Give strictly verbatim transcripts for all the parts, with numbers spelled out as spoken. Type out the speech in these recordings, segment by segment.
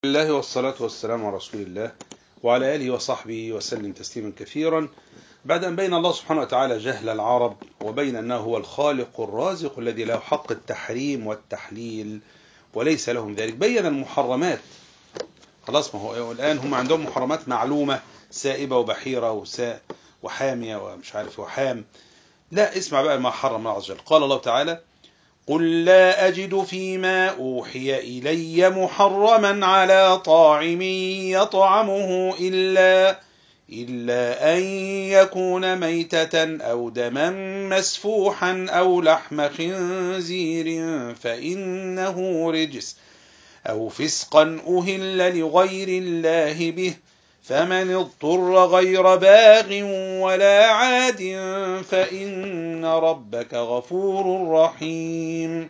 الله والصلاة والسلام على رسول الله وعلى آله وصحبه وسلم تسليما كثيرا. بعد أن بين الله سبحانه وتعالى جهل العرب وبين أنه هو الخالق الرازق الذي له حق التحريم والتحليل وليس لهم ذلك، بين المحرمات. خلاص، ما هو الآن هم عندهم محرمات معلومة، سائبة وبحيرة وساء وحامية ومش عارف وحام. لا، اسمع بقى ما حرم الله عز وجل. قال الله تعالى: قل لا أجد فيما أوحي إلي محرما على طاعم يطعمه إلا إلا أن يكون ميتة أو دما مسفوحا أو لحم خنزير فإنه رجس أو فسقا أهل لغير الله به، فمن اضطر غير باغ ولا عاد فإن ربك غفور رحيم.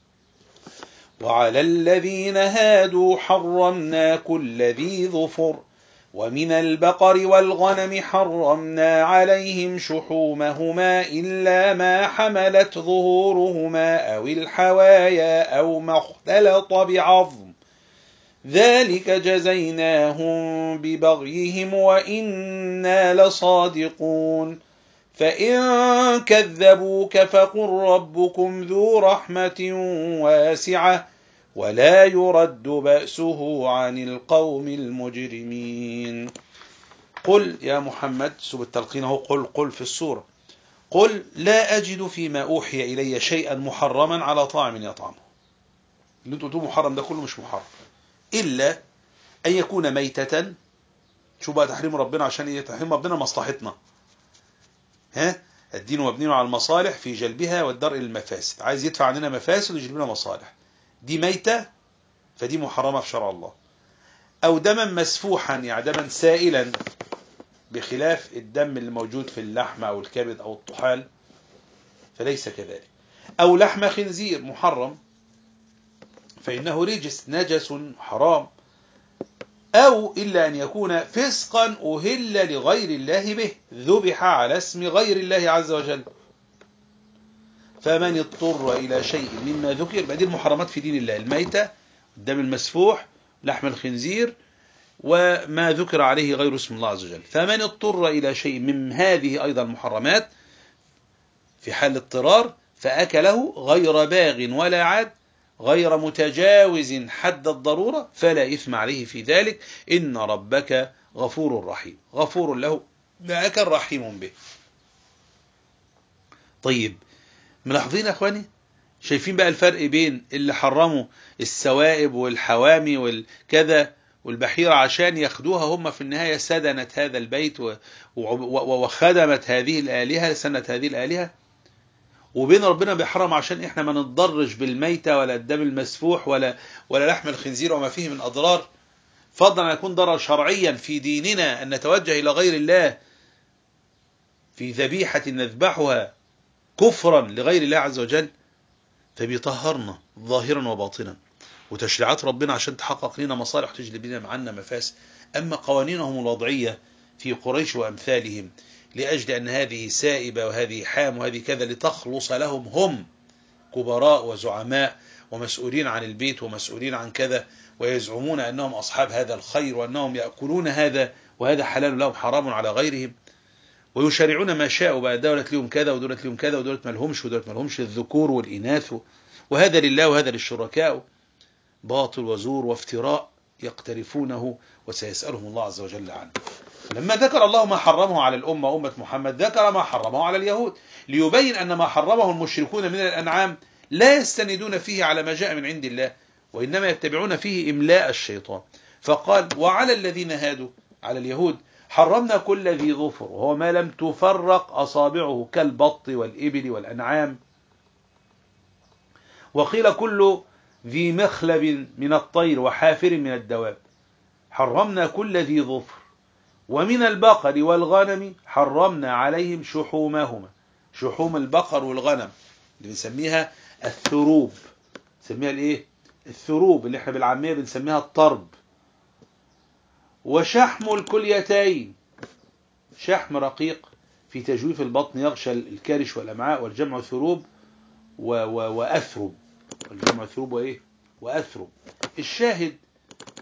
وعلى الذين هادوا حرمنا كل ذي ظفر، ومن البقر والغنم حرمنا عليهم شحومهما إلا ما حملت ظهورهما أو الحوايا أو ما اختلط بعظم، ذلك جزيناهم ببغيهم وإنا لصادقون. فإن كذبوك فقل ربكم ذو رحمة واسعة ولا يرد بأسه عن القوم المجرمين. قل يا محمد، سب التلقين هو قل قل في السورة، قل لا أجد فيما أوحي إلي شيئا محرما على طاعم يطعمه. اللي انتوا قلتوه محرم ده كله مش محرم، إلا أن يكون ميتة. شو بقى تحريم ربنا؟ عشان إيه تحريم ربنا؟ مصلحتنا. ها، الدين مبني على المصالح في جلبها والدرء للمفاسد. عايز يدفع عننا مفاسد ويجلب لنا مصالح. دي ميتة فدي محرمة في شرع الله. أو دما مسفوحا، يعني دما سائلا، بخلاف الدم اللي موجود في اللحم أو الكبد أو الطحال فليس كذلك. أو لحم خنزير محرم فإنه رجس نجس حرام. أو إلا أن يكون فسقا أهل لغير الله به، ذبح على اسم غير الله عز وجل. فمن اضطر إلى شيء مما ذكر، بعد المحرمات في دين الله: الميتة، الدم المسفوح، لحم الخنزير، وما ذكر عليه غير اسم الله عز وجل. فمن اضطر إلى شيء من هذه أيضا المحرمات في حال اضطرار فأكله غير باغ ولا عاد غير متجاوز حد الضرورة فلا إثم عليه في ذلك، إن ربك غفور رحيم. غفور له ما أكل رحيم به. طيب، ملاحظين يا أخواني؟ شايفين بقى الفرق بين اللي حرموا السوائب والحوامي والكذا والبحيرة عشان ياخدوها هم في النهاية سدنة هذا البيت وخدمت هذه الآلهة سنة هذه الآلهة، وبين ربنا بيحرم عشان احنا ما نتضرش بالميتة ولا الدم المسفوح ولا ولا لحم الخنزير وما فيه من أضرار، فضلا أن يكون ضرر شرعيا في ديننا أن نتوجه إلى غير الله في ذبيحة نذبحها كفرا لغير الله عز وجل. فبيطهرنا ظاهرا وباطنا، وتشريعات ربنا عشان تحقق لنا مصالح تجلب لنا عنا مفاسد. أما قوانينهم الوضعية في قريش وأمثالهم لأجل أن هذه سائبة وهذه حام وهذه كذا لتخلص لهم، هم كبراء وزعماء ومسؤولين عن البيت ومسؤولين عن كذا، ويزعمون أنهم أصحاب هذا الخير وأنهم يأكلون هذا وهذا حلال لهم حرام على غيرهم، ويشارعون ما شاءوا. بقى دولة لهم كذا ودولة لهم كذا ودولة ملهمش ودولة ملهمش، الذكور والإناث، وهذا لله وهذا للشركاء. باطل وزور وافتراء يقترفونه وسيسألهم الله عز وجل عنه. لما ذكر الله ما حرمه على الأمة أمة محمد ذكر ما حرمه على اليهود، ليبين أن ما حرمه المشركون من الأنعام لا يستندون فيه على ما جاء من عند الله، وإنما يتبعون فيه إملاء الشيطان. فقال: وعلى الذين هادوا، على اليهود حرمنا كل ذي ظفر، وهو ما لم تفرق أصابعه كالبط والإبل والأنعام. وقيل كل ذي مخلب من الطير وحافر من الدواب. حرمنا كل ذي ظفر. ومن البقر والغنم حرمنا عليهم شحومهما، شحوم البقر والغنم اللي بنسميها الثروب، بنسميها الايه؟ الثروب، اللي احنا بالعامية بنسميها الطرب. وشحم الكليتين، شحم رقيق في تجويف البطن يغشى الكرش والأمعاء، والجمع ثروب و... و... وأثرب، والجمع ثروب وإيه؟ وأثرب. الشاهد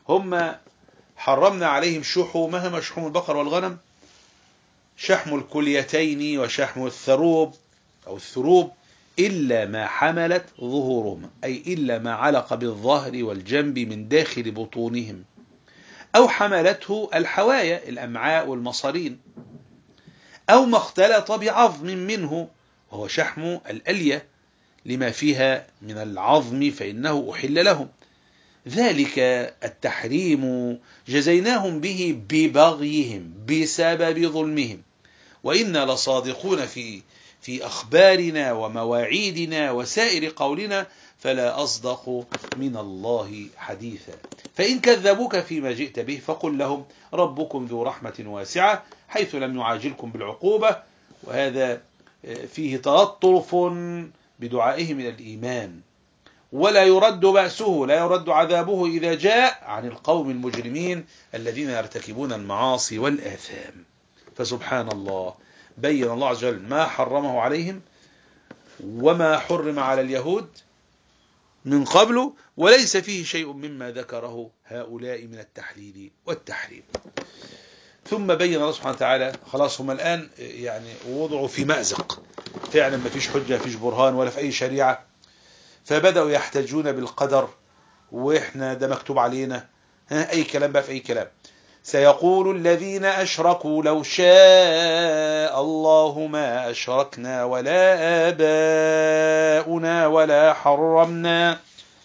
هم حرمنا عليهم شحومها، شحوم البقر والغنم، شحم الكليتين وشحم الثروب أو الثروب، إلا ما حملت ظهورهما، أي إلا ما علق بالظهر والجنب من داخل بطونهم، أو حملته الحوايا الأمعاء والمصارين، أو ما اختلط بعظم منه، وهو شحم الألية لما فيها من العظم فإنه أحل لهم. ذلك التحريم جزيناهم به ببغيهم بسبب ظلمهم، وإنا لصادقون في في أخبارنا ومواعيدنا وسائر قولنا، فلا أصدق من الله حديثا. فإن كذبوك فيما جئت به فقل لهم ربكم ذو رحمة واسعة حيث لم يعاجلكم بالعقوبة. وهذا فيه تلطف بدعائهم إلى الإيمان، ولا يرد بأسه، لا يرد عذابه إذا جاء عن القوم المجرمين الذين يرتكبون المعاصي والآثام. فسبحان الله، بين الله عز وجل ما حرمه عليهم وما حرم على اليهود من قبل، وليس فيه شيء مما ذكره هؤلاء من التحليل والتحريم. ثم بين الله سبحانه وتعالى، خلاص هم الآن يعني وضعوا في مأزق، فعلا ما فيش حجة، ما فيش برهان ولا في أي شريعة، فبدأوا يحتجون بالقدر، وإحنا ده مكتوب علينا، ها أي كلام بقى في أي كلام. سيقول الذين أشركوا لو شاء الله ما أشركنا ولا آباؤنا ولا حرمنا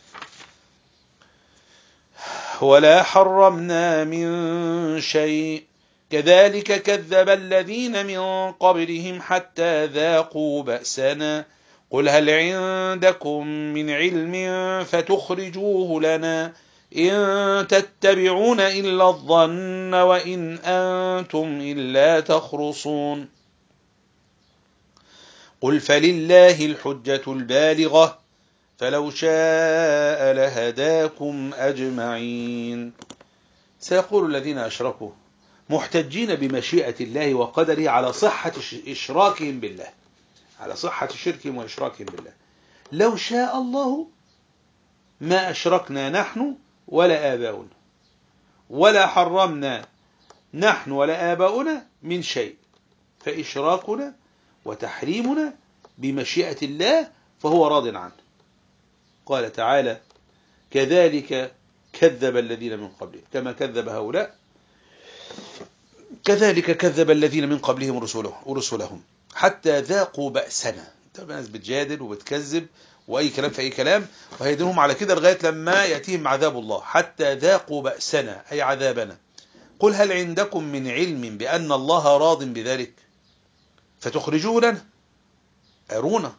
ولا حرمنا من شيء كذلك كذب الذين من قبلهم حتى ذاقوا بأسنا قل هل عندكم من علم فتخرجوه لنا إن تتبعون إلا الظن وإن أنتم إلا تخرصون قل فلله الحجة البالغة فلو شاء لهداكم أجمعين. سيقول الذين أشركوا محتجين بمشيئة الله وقدره على صحة إشراكهم بالله، على صحة شركهم وإشراكهم بالله، لو شاء الله ما أشركنا نحن ولا آباؤنا ولا حرمنا نحن ولا آباؤنا من شيء، فإشراكنا وتحريمنا بمشيئة الله فهو راض عنه. قال تعالى كذلك كذب الذين من قبلهم، كما كذب هؤلاء كذلك كذب الذين من قبلهم ورسلهم حتى ذاقوا بأسنا. طبعا الناس بتجادل وبتكذب وأي كلام في أي كلام، وهيدنهم على كده لغاية لما يأتيهم عذاب الله. حتى ذاقوا بأسنا أي عذابنا. قل هل عندكم من علم بأن الله راض بذلك فتخرجوه لنا، أرونا.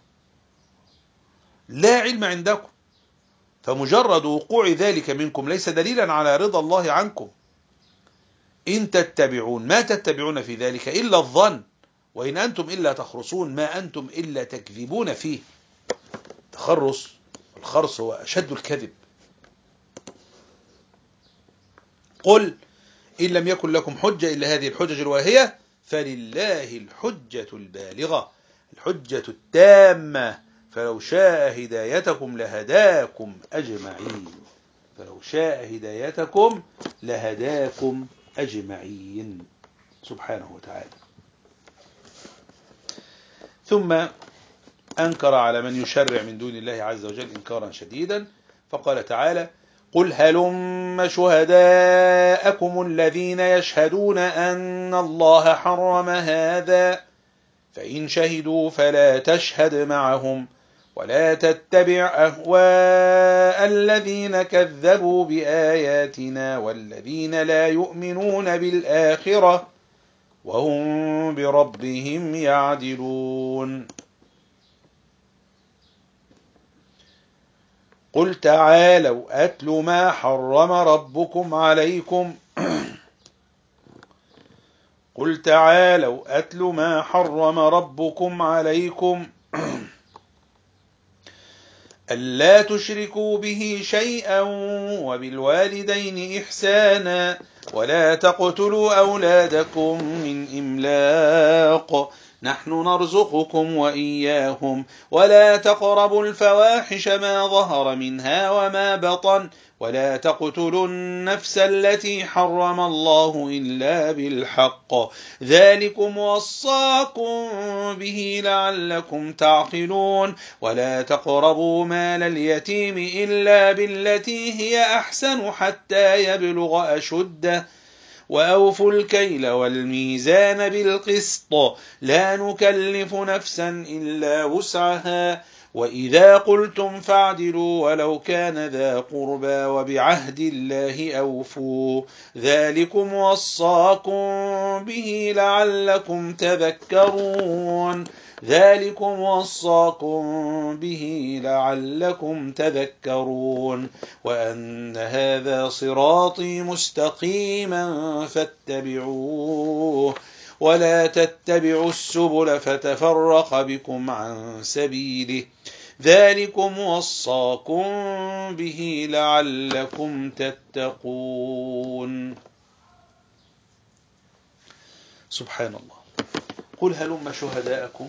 لا علم عندكم، فمجرد وقوع ذلك منكم ليس دليلا على رضا الله عنكم. إن تتبعون، ما تتبعون في ذلك إلا الظن وإن أنتم إلا تخرصون، ما أنتم إلا تكذبون فيه. تخرص، الخرص هو أشد الكذب. قل إن لم يكن لكم حجة إلا هذه الحجج الواهية فلله الحجة البالغة، الحجة التامة، فلو شاء هدايتكم لهداكم أجمعين، فلو شاء هدايتكم لهداكم أجمعين سبحانه وتعالى. ثم أنكر على من يشرع من دون الله عز وجل إنكارا شديدا، فقال تعالى قل هلم شهداءكم الذين يشهدون أن الله حرم هذا فإن شهدوا فلا تشهد معهم ولا تتبع أهواء الذين كذبوا بآياتنا والذين لا يؤمنون بالآخرة وهم بربهم يعدلون. قل تعالوا أتل ما حرم ربكم عليكم قل تعالوا أتل ما حرم ربكم عليكم ألا تشركوا به شيئا وبالوالدين إحسانا ولا تقتلوا أولادكم من إملاق نحن نرزقكم وإياهم ولا تقربوا الفواحش ما ظهر منها وما بطن ولا تقتلوا النفس التي حرم الله إلا بالحق ذلكم وصاكم به لعلكم تعقلون ولا تقربوا مال اليتيم إلا بالتي هي أحسن حتى يبلغ أشده وأوفوا الكيل والميزان بالقسط لا نكلف نفسا إلا وسعها وإذا قلتم فاعدلوا ولو كان ذا قربى وبعهد الله أوفوا ذلكم وصاكم به لعلكم تذكرون ذلكم وصاكم به لعلكم تذكرون وأن هذا صراطي مستقيما فاتبعوه ولا تتبعوا السبل فتفرق بكم عن سبيله ذلكم وصاكم به لعلكم تتقون. سبحان الله. قل هلم شهداءكم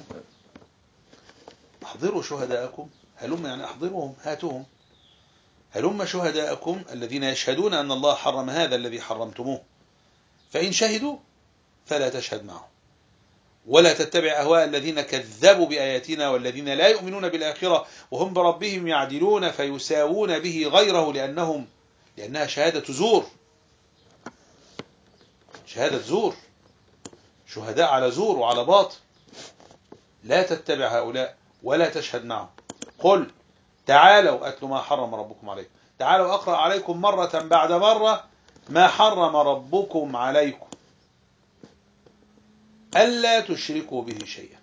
احضروا شهداءكم هلم يعني احضرهم هاتوهم هلم شهداءكم الذين يشهدون أن الله حرم هذا الذي حرمتموه فإن شهدوا فلا تشهد معهم ولا تتبع أهواء الذين كذبوا بآياتنا والذين لا يؤمنون بالآخرة وهم بربهم يعدلون فيساوون به غيره لأنهم لأنها شهادة زور شهادة زور شهداء على زور وعلى باطل لا تتبع هؤلاء ولا تشهد معهم. قل تعالوا أتلوا ما حرم ربكم عليكم تعالوا أقرأ عليكم مرة بعد مرة ما حرم ربكم عليكم ألا تشركوا به شيئا.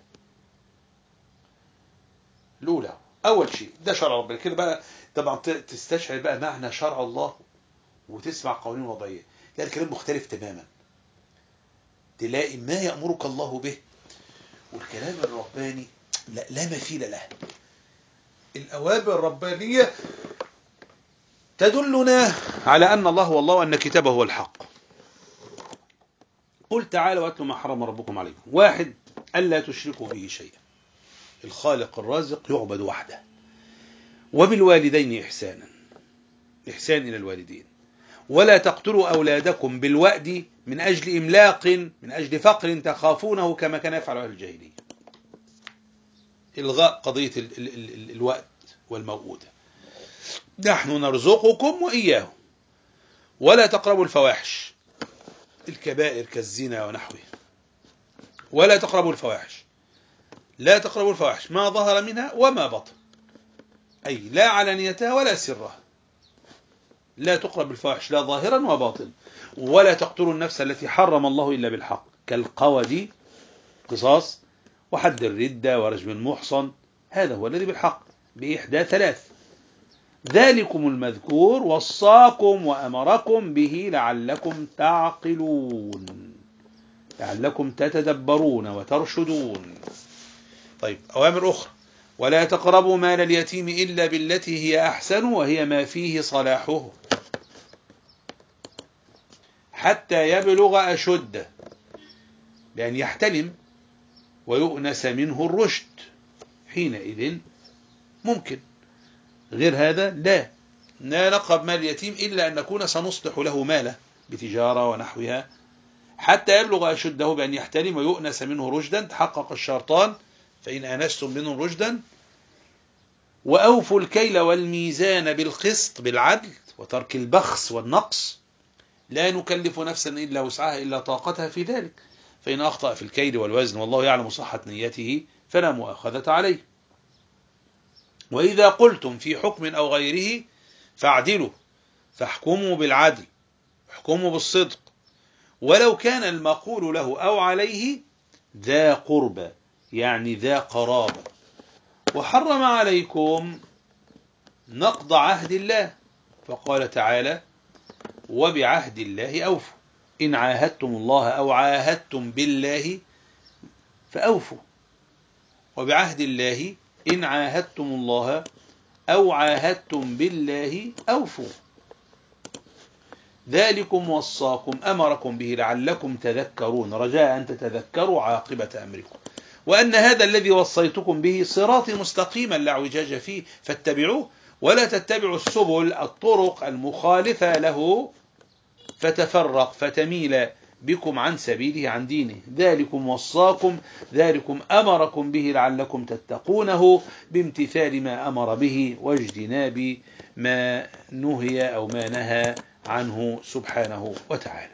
الأولى أول شيء ده شرع ربنا كده بقى طبعا تستشعر بقى معنى شرع الله وتسمع قوانين وضعية لا الكلام مختلف تماما تلاقي ما يأمرك الله به والكلام الرباني لا, لا مثيل له. الأوامر الربانية تدلنا على أن الله هو الله وأن كتابه هو الحق. قل تعالوا واتلوا ما حرم ربكم عليكم واحد ألا تشركوا به شيئا الخالق الرازق يعبد وحده وبالوالدين إحسانا إحسان إلى الوالدين ولا تقتلوا أولادكم بالوأد من أجل إملاق من أجل فقر تخافونه كما كان يفعل أهل الجاهلية إلغاء قضية ال ال ال الوأد والموؤودة نحن نرزقكم وإياهم ولا تقربوا الفواحش الكبائر كالزنا ونحوه ولا تقربوا الفواحش لا تقربوا الفواحش ما ظهر منها وما بطن أي لا علانيتها ولا سرها لا تقرب الفواحش لا ظاهرا وباطن ولا تقتلوا النفس التي حرم الله إلا بالحق كالقود قصاص وحد الردة ورجم المحصن هذا هو الذي بالحق بإحدى ثلاث ذلكم المذكور وصاكم وأمركم به لعلكم تعقلون لعلكم تتدبرون وترشدون. طيب أوامر أخرى ولا تقربوا مال اليتيم إلا بالتي هي أحسن وهي ما فيه صلاحه حتى يبلغ أشده لأن يحتلم ويؤنس منه الرشد حينئذ ممكن غير هذا لا لا نقرب مال اليتيم إلا أن نكون سنصلح له ماله بتجارة ونحوها حتى يبلغ أشده بأن يحتلم ويؤنس منه رشدا تحقق الشرطان فإن آنستم منه رشدا وأوفوا الكيل والميزان بالقسط بالعدل وترك البخس والنقص لا نكلف نفسا إلا وسعها إلا طاقتها في ذلك فإن أخطأ في الكيل والوزن والله يعلم صحة نيته فلا مؤاخذة عليه. وإذا قلتم في حكم أو غيره فاعدلوا فاحكموا بالعدل احكموا بالصدق ولو كان المقول له أو عليه ذا قربى يعني ذا قرابة وحرم عليكم نقض عهد الله فقال تعالى وبعهد الله أوفوا إن عاهدتم الله أو عاهدتم بالله فأوفوا وبعهد الله إن عاهدتم الله أو عاهدتم بالله أوفوا ذلكم وصاكم أمركم به لعلكم تذكرون رجاء أن تتذكروا عاقبة أمركم وأن هذا الذي وصيتكم به صراطي مستقيما لا اعوجاج فيه فاتبعوه ولا تتبعوا السبل الطرق المخالفة له فتفرق فتميل بكم عن سبيله عن دينه. ذلكم وصاكم ذلكم أمركم به لعلكم تتقونه بامتثال ما أمر به واجتناب ما نهي أو ما نهى عنه سبحانه وتعالى.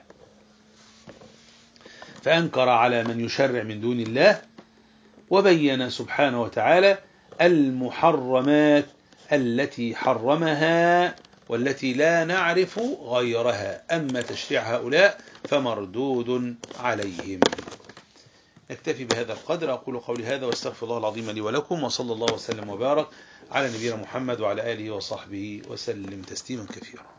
فأنكر على من يشرع من دون الله وبين سبحانه وتعالى المحرمات التي حرمها والتي لا نعرف غيرها، أما تشريع هؤلاء فمردود عليهم. نكتفي بهذا القدر. أقول قولي هذا واستغفر الله العظيم لي ولكم، وصلى الله وسلم وبارك على نبينا محمد وعلى آله وصحبه وسلم تسليما كثيرا.